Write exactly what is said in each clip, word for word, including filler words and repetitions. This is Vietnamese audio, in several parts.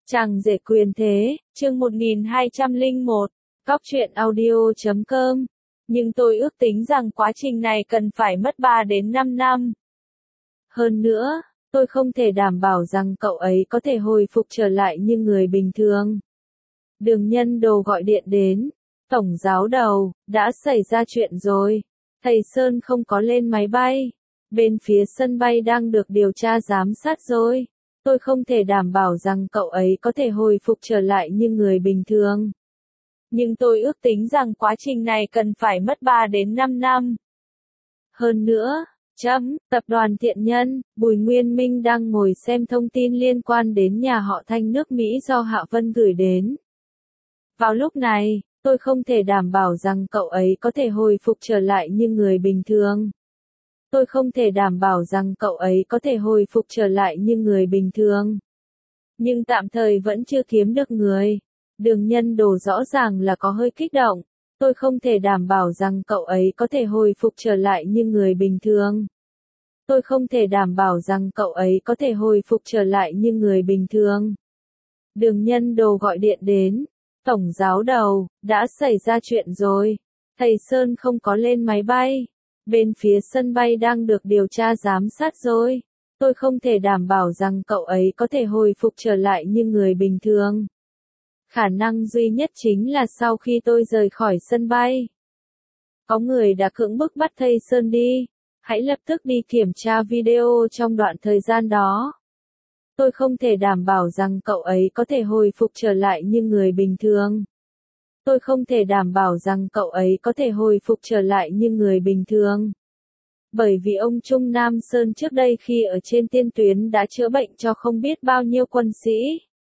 Chàng rể quyền thế, chương một nghìn hai trăm lẻ một, Góc truyện audio chấm com. Nhưng tôi ước tính rằng quá trình này cần phải mất ba đến năm năm. Hơn nữa, tôi không thể đảm bảo rằng cậu ấy có thể hồi phục trở lại như người bình thường. Đường Nhân Đồ gọi điện đến. Tổng giáo đầu, đã xảy ra chuyện rồi. Thầy Sơn không có lên máy bay. Bên phía sân bay đang được điều tra giám sát rồi. Tôi không thể đảm bảo rằng cậu ấy có thể hồi phục trở lại như người bình thường. Nhưng tôi ước tính rằng quá trình này cần phải mất ba đến năm năm. Hơn nữa, chấm, tập đoàn Thiện Nhân, Bùi Nguyên Minh đang ngồi xem thông tin liên quan đến nhà họ Thanh nước Mỹ do Hạ Vân gửi đến. Vào lúc này, tôi không thể đảm bảo rằng cậu ấy có thể hồi phục trở lại như người bình thường. Tôi không thể đảm bảo rằng cậu ấy có thể hồi phục trở lại như người bình thường. Nhưng tạm thời vẫn chưa kiếm được người. Đường Nhân Đồ rõ ràng là có hơi kích động. Tôi không thể đảm bảo rằng cậu ấy có thể hồi phục trở lại như người bình thường. Tôi không thể đảm bảo rằng cậu ấy có thể hồi phục trở lại như người bình thường. Đường Nhân Đồ gọi điện đến. Tổng giáo đầu, đã xảy ra chuyện rồi. Thầy Sơn không có lên máy bay. Bên phía sân bay đang được điều tra giám sát rồi. Tôi không thể đảm bảo rằng cậu ấy có thể hồi phục trở lại như người bình thường. Khả năng duy nhất chính là sau khi tôi rời khỏi sân bay. Có người đã cưỡng bức bắt thầy Sơn đi. Hãy lập tức đi kiểm tra video trong đoạn thời gian đó. Tôi không thể đảm bảo rằng cậu ấy có thể hồi phục trở lại như người bình thường. Tôi không thể đảm bảo rằng cậu ấy có thể hồi phục trở lại như người bình thường. Bởi vì ông Trung Nam Sơn trước đây khi ở trên tiên tuyến đã chữa bệnh cho không biết bao nhiêu quân sĩ.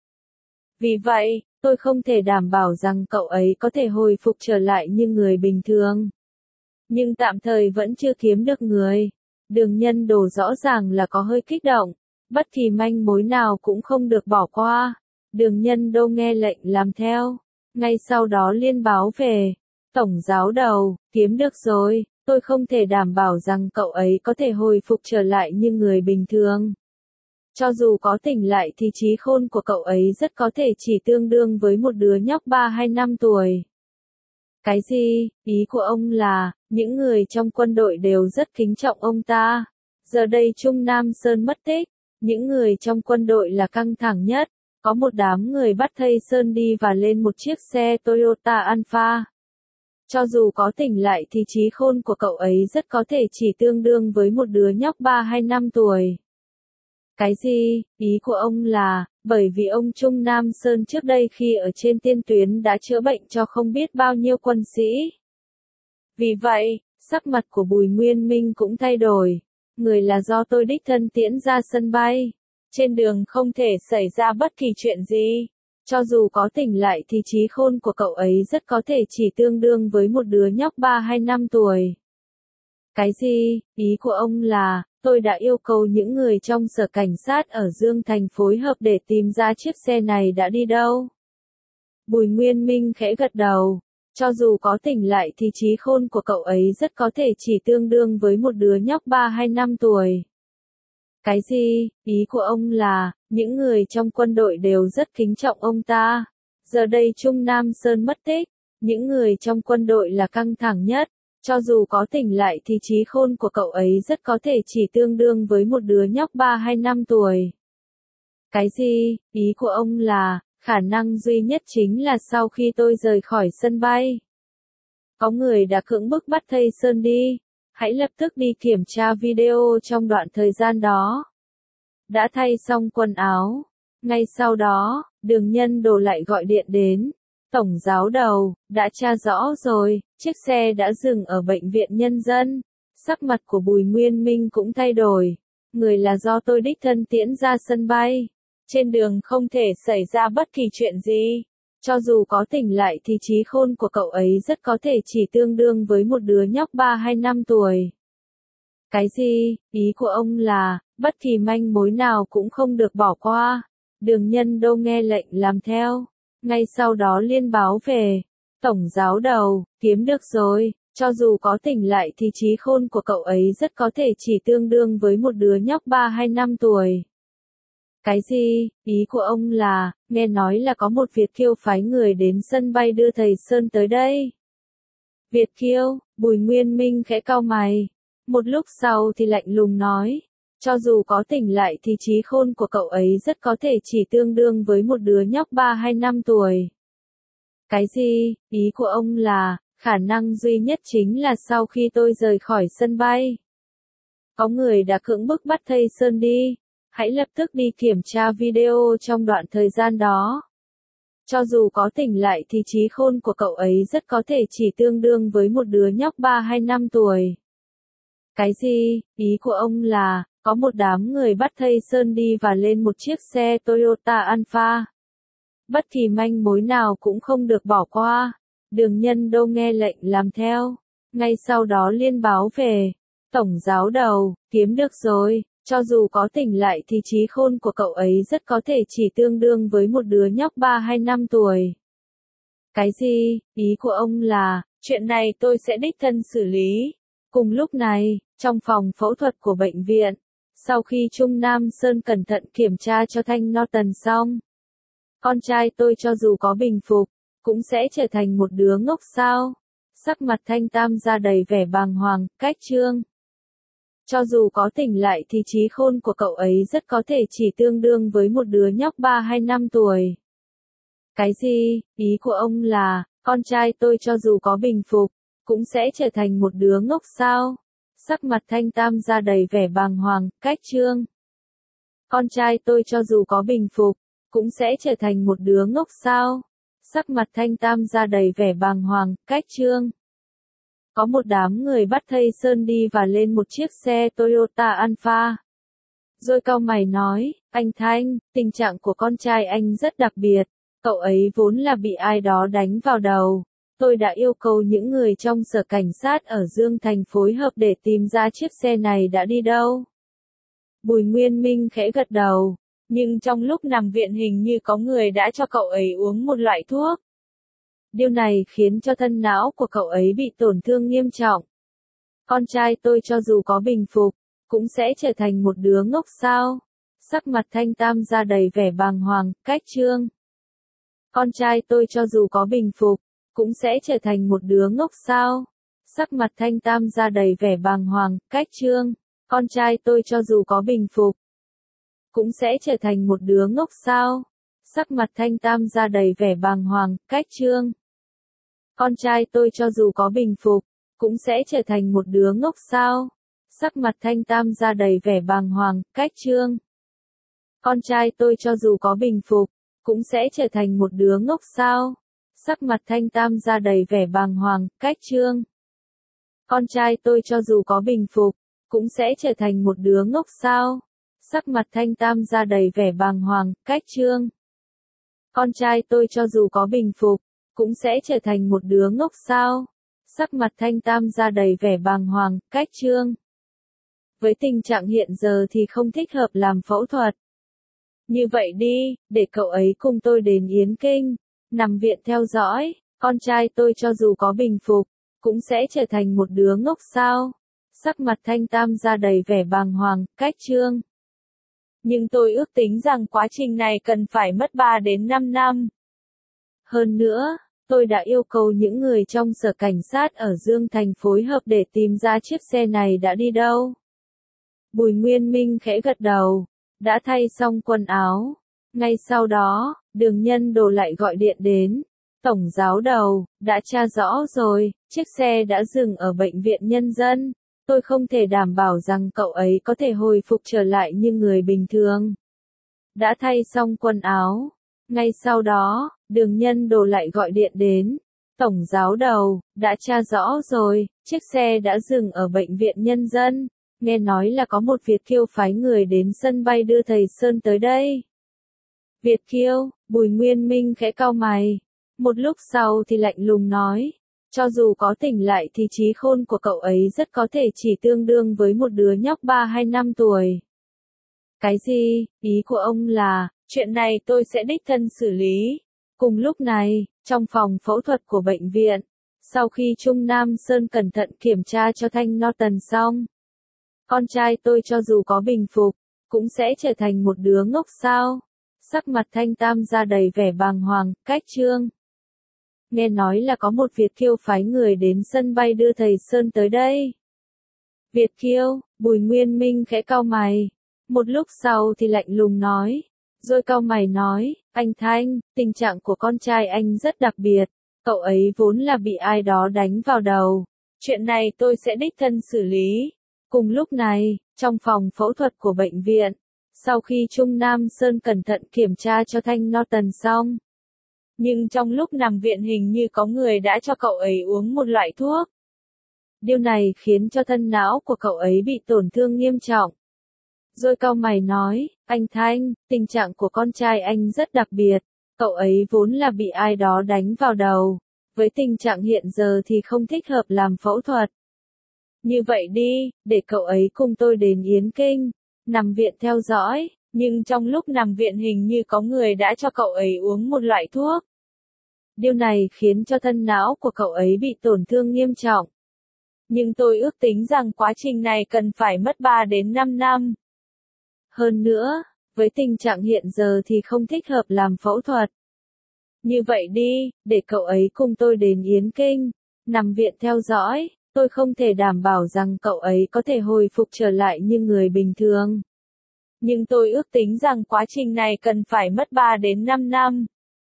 Vì vậy, tôi không thể đảm bảo rằng cậu ấy có thể hồi phục trở lại như người bình thường. Nhưng tạm thời vẫn chưa kiếm được người. Đường Nhân Đồ rõ ràng là có hơi kích động. Bất kỳ manh mối nào cũng không được bỏ qua. Đường Nhân Đô nghe lệnh làm theo. Ngay sau đó liên báo về. Tổng giáo đầu, kiếm được rồi. Tôi không thể đảm bảo rằng cậu ấy có thể hồi phục trở lại như người bình thường. Cho dù có tỉnh lại thì trí khôn của cậu ấy rất có thể chỉ tương đương với một đứa nhóc ba hay năm tuổi. Cái gì? Ý của ông là, những người trong quân đội đều rất kính trọng ông ta. Giờ đây Trung Nam Sơn mất tích. Những người trong quân đội là căng thẳng nhất. Có một đám người bắt thầy Sơn đi và lên một chiếc xe Toyota Alpha. Cho dù có tỉnh lại thì trí khôn của cậu ấy rất có thể chỉ tương đương với một đứa nhóc ba hay năm tuổi. Cái gì? Ý của ông là, bởi vì ông Trung Nam Sơn trước đây khi ở trên tiên tuyến đã chữa bệnh cho không biết bao nhiêu quân sĩ. Vì vậy, sắc mặt của Bùi Nguyên Minh cũng thay đổi. Người là do tôi đích thân tiễn ra sân bay. Trên đường không thể xảy ra bất kỳ chuyện gì. Cho dù có tỉnh lại thì trí khôn của cậu ấy rất có thể chỉ tương đương với một đứa nhóc ba hay năm tuổi. Cái gì? Ý của ông là, tôi đã yêu cầu những người trong sở cảnh sát ở Dương Thành phối hợp để tìm ra chiếc xe này đã đi đâu? Bùi Nguyên Minh khẽ gật đầu. Cho dù có tỉnh lại thì trí khôn của cậu ấy rất có thể chỉ tương đương với một đứa nhóc ba hay năm tuổi. Cái gì? Ý của ông là, những người trong quân đội đều rất kính trọng ông ta. Giờ đây Trung Nam Sơn mất tích. Những người trong quân đội là căng thẳng nhất. Cho dù có tỉnh lại thì trí khôn của cậu ấy rất có thể chỉ tương đương với một đứa nhóc ba hay năm tuổi. Cái gì? Ý của ông là, khả năng duy nhất chính là sau khi tôi rời khỏi sân bay. Có người đã cưỡng bức bắt thầy Sơn đi. Hãy lập tức đi kiểm tra video trong đoạn thời gian đó. Đã thay xong quần áo. Ngay sau đó, Đường Nhân Đồ lại gọi điện đến. Tổng giáo đầu, đã tra rõ rồi, chiếc xe đã dừng ở bệnh viện nhân dân. Sắc mặt của Bùi Nguyên Minh cũng thay đổi. Người là do tôi đích thân tiễn ra sân bay. Trên đường không thể xảy ra bất kỳ chuyện gì. Cho dù có tỉnh lại thì trí khôn của cậu ấy rất có thể chỉ tương đương với một đứa nhóc ba hay năm tuổi. Cái gì? Ý của ông là, bất kỳ manh mối nào cũng không được bỏ qua. Đường Nhân Đô nghe lệnh làm theo. Ngay sau đó liên báo về. Tổng giáo đầu, kiếm được rồi. Cho dù có tỉnh lại thì trí khôn của cậu ấy rất có thể chỉ tương đương với một đứa nhóc ba hay năm tuổi. Cái gì? Ý của ông là, nghe nói là có một Việt kiêu phái người đến sân bay đưa thầy Sơn tới đây. Việt kiêu, Bùi Nguyên Minh khẽ cau mày. Một lúc sau thì lạnh lùng nói, cho dù có tỉnh lại thì trí khôn của cậu ấy rất có thể chỉ tương đương với một đứa nhóc ba hay năm tuổi. Cái gì? Ý của ông là, khả năng duy nhất chính là sau khi tôi rời khỏi sân bay, có người đã cưỡng bức bắt thầy Sơn đi. Hãy lập tức đi kiểm tra video trong đoạn thời gian đó. Cho dù có tỉnh lại thì trí khôn của cậu ấy rất có thể chỉ tương đương với một đứa nhóc ba hay năm tuổi. Cái gì? Ý của ông là, có một đám người bắt thầy Sơn đi và lên một chiếc xe Toyota Alphard. Bất kỳ manh mối nào cũng không được bỏ qua. Đường Nhân Đô nghe lệnh làm theo. Ngay sau đó liên báo về. Tổng giáo đầu, kiếm được rồi. Cho dù có tỉnh lại thì trí khôn của cậu ấy rất có thể chỉ tương đương với một đứa nhóc ba hay năm tuổi. Cái gì? Ý của ông là, chuyện này tôi sẽ đích thân xử lý. Cùng lúc này, trong phòng phẫu thuật của bệnh viện, sau khi Trung Nam Sơn cẩn thận kiểm tra cho Thanh Norton xong, con trai tôi cho dù có bình phục, cũng sẽ trở thành một đứa ngốc sao? Sắc mặt Thanh Tam ra đầy vẻ bàng hoàng, cách trương. Cho dù có tỉnh lại thì trí khôn của cậu ấy rất có thể chỉ tương đương với một đứa nhóc ba hay năm tuổi. Cái gì? Ý của ông là, con trai tôi cho dù có bình phục, cũng sẽ trở thành một đứa ngốc sao? Sắc mặt Thanh Tam ra đầy vẻ bàng hoàng, cách trương. Con trai tôi cho dù có bình phục, cũng sẽ trở thành một đứa ngốc sao? Sắc mặt Thanh Tam ra đầy vẻ bàng hoàng, cách trương. Có một đám người bắt thầy Sơn đi và lên một chiếc xe Toyota Alphard. Rồi cau mày nói, anh Thanh, tình trạng của con trai anh rất đặc biệt. Cậu ấy vốn là bị ai đó đánh vào đầu. Tôi đã yêu cầu những người trong sở cảnh sát ở Dương Thành phối hợp để tìm ra chiếc xe này đã đi đâu. Bùi Nguyên Minh khẽ gật đầu. Nhưng trong lúc nằm viện hình như có người đã cho cậu ấy uống một loại thuốc. Điều này khiến cho thân não của cậu ấy bị tổn thương nghiêm trọng. Con trai tôi cho dù có bình phục, cũng sẽ trở thành một đứa ngốc sao? Sắc mặt Thanh Tam ra đầy vẻ bàng hoàng, cách trương. Con trai tôi cho dù có bình phục, cũng sẽ trở thành một đứa ngốc sao? Sắc mặt Thanh Tam ra đầy vẻ bàng hoàng, cách trương. Con trai tôi cho dù có bình phục, cũng sẽ trở thành một đứa ngốc sao? Sắc mặt Thanh Tam ra đầy vẻ bàng hoàng, cách trương. Con trai tôi cho dù có bình phục, cũng sẽ trở thành một đứa ngốc sao? Sắc mặt Thanh Tam ra đầy vẻ bàng hoàng, cách trương. Con trai tôi cho dù có bình phục, cũng sẽ trở thành một đứa ngốc sao? Sắc mặt Thanh Tam ra đầy vẻ bàng hoàng, cách trương. Con trai tôi cho dù có bình phục, cũng sẽ trở thành một đứa ngốc sao? Sắc mặt Thanh Tam ra đầy vẻ bàng hoàng, cách trương. Con trai tôi cho dù có bình phục, cũng sẽ trở thành một đứa ngốc sao? Sắc mặt Thanh Tam ra đầy vẻ bàng hoàng, cách trương. Với tình trạng hiện giờ thì không thích hợp làm phẫu thuật. Như vậy đi, để cậu ấy cùng tôi đến Yến Kinh, nằm viện theo dõi. Con trai tôi cho dù có bình phục, cũng sẽ trở thành một đứa ngốc sao? Sắc mặt Thanh Tam ra đầy vẻ bàng hoàng, cách trương. Nhưng tôi ước tính rằng quá trình này cần phải mất ba đến năm năm. Hơn nữa, tôi đã yêu cầu những người trong sở cảnh sát ở Dương Thành phối hợp để tìm ra chiếc xe này đã đi đâu. Bùi Nguyên Minh khẽ gật đầu, đã thay xong quần áo. Ngay sau đó, Đường Nhân Đồ lại gọi điện đến. Tổng giáo đầu, đã tra rõ rồi, chiếc xe đã dừng ở bệnh viện nhân dân. Tôi không thể đảm bảo rằng cậu ấy có thể hồi phục trở lại như người bình thường. Đã thay xong quần áo. Ngay sau đó, Đường Nhân Đồ lại gọi điện đến. Tổng giáo đầu, đã tra rõ rồi, chiếc xe đã dừng ở bệnh viện nhân dân. Nghe nói là có một Việt kiêu phái người đến sân bay đưa thầy Sơn tới đây. Việt kiêu, Bùi Nguyên Minh khẽ cau mày. Một lúc sau thì lạnh lùng nói. Cho dù có tỉnh lại thì trí khôn của cậu ấy rất có thể chỉ tương đương với một đứa nhóc ba hay năm tuổi. Cái gì? Ý của ông là, chuyện này tôi sẽ đích thân xử lý. Cùng lúc này, trong phòng phẫu thuật của bệnh viện, sau khi Trung Nam Sơn cẩn thận kiểm tra cho Thanh Norton xong, con trai tôi cho dù có bình phục, cũng sẽ trở thành một đứa ngốc sao? Sắc mặt Thanh Tam ra đầy vẻ bàng hoàng, cách Trương. Nghe nói là có một Việt kiêu phái người đến sân bay đưa thầy Sơn tới đây. Việt kiêu, Bùi Nguyên Minh khẽ cau mày. Một lúc sau thì lạnh lùng nói. Rồi cau mày nói, anh Thanh, tình trạng của con trai anh rất đặc biệt. Cậu ấy vốn là bị ai đó đánh vào đầu. Chuyện này tôi sẽ đích thân xử lý. Cùng lúc này, trong phòng phẫu thuật của bệnh viện, sau khi Trung Nam Sơn cẩn thận kiểm tra cho Thanh Norton xong. Nhưng trong lúc nằm viện hình như có người đã cho cậu ấy uống một loại thuốc. Điều này khiến cho thân não của cậu ấy bị tổn thương nghiêm trọng. Rồi cau mày nói, anh Thanh, tình trạng của con trai anh rất đặc biệt. Cậu ấy vốn là bị ai đó đánh vào đầu. Với tình trạng hiện giờ thì không thích hợp làm phẫu thuật. Như vậy đi, để cậu ấy cùng tôi đến Yến Kinh, nằm viện theo dõi, nhưng trong lúc nằm viện hình như có người đã cho cậu ấy uống một loại thuốc. Điều này khiến cho thân não của cậu ấy bị tổn thương nghiêm trọng. Nhưng tôi ước tính rằng quá trình này cần phải mất ba đến năm năm. Hơn nữa, với tình trạng hiện giờ thì không thích hợp làm phẫu thuật. Như vậy đi, để cậu ấy cùng tôi đến Yến Kinh, nằm viện theo dõi, tôi không thể đảm bảo rằng cậu ấy có thể hồi phục trở lại như người bình thường. Nhưng tôi ước tính rằng quá trình này cần phải mất ba đến năm năm.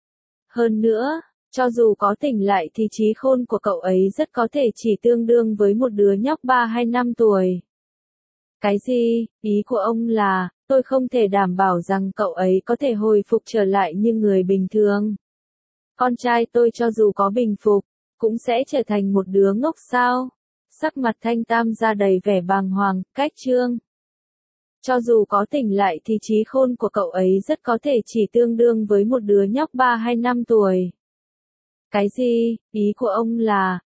Hơn nữa, cho dù có tỉnh lại thì trí khôn của cậu ấy rất có thể chỉ tương đương với một đứa nhóc ba hay năm tuổi. Cái gì? Ý của ông là, tôi không thể đảm bảo rằng cậu ấy có thể hồi phục trở lại như người bình thường. Con trai tôi cho dù có bình phục, cũng sẽ trở thành một đứa ngốc sao? Sắc mặt Thanh Tam ra đầy vẻ bàng hoàng, cách Trương. Cho dù có tỉnh lại thì trí khôn của cậu ấy rất có thể chỉ tương đương với một đứa nhóc ba hay năm tuổi. Cái gì? Ý của ông là,